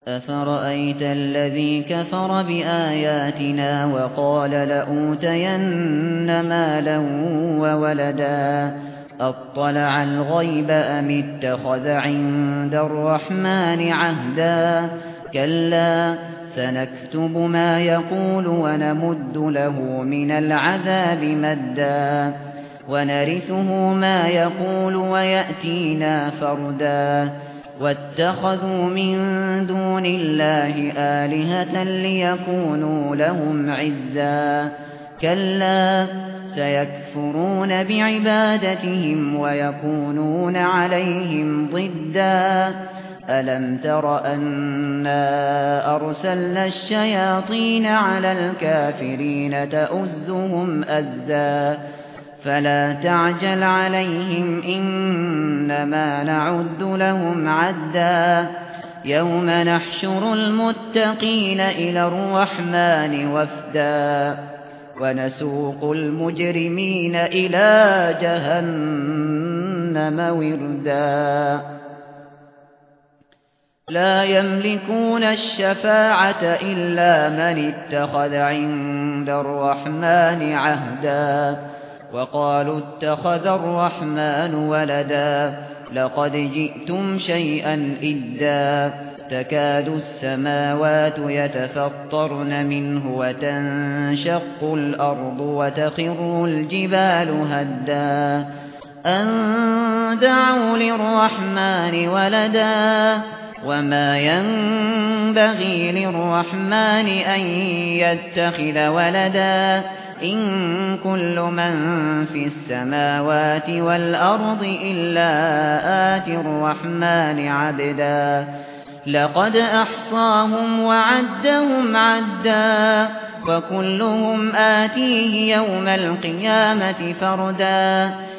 أفرأيت الذي كفر بآياتنا وقال لأوتين مالا وولدا أطلع الغيب أم اتخذ عند الرحمن عهدا كلا سنكتب ما يقول ونمد له من العذاب مدا ونرثه ما يقول ويأتينا فردا واتخذوا من دون الله آلهة ليكونوا لهم عزا كلا سيكفرون بعبادتهم ويكونون عليهم ضدا ألم تر أنا أرسلنا الشياطين على الكافرين تؤزهم أزا فلا تعجل عليهم إنما نعد لهم عدا يوم نحشر المتقين إلى الرحمن وفدا ونسوق المجرمين إلى جهنم وردا لا يملكون الشفاعة إلا من اتخذ عند الرحمن عهدا وقالوا اتخذ الرحمن ولدا لقد جئتم شيئا إدا تكاد السماوات يتفطرن منه وتنشق الأرض وتخر الجبال هدا أن دعوا للرحمن ولدا وما ينبغي للرحمن أن يتخذ ولدا إن كل من في السماوات والأرض إلا آتي الرحمن عبدا لقد أحصاهم وعدهم عدا وكلهم آتيه يوم القيامة فردا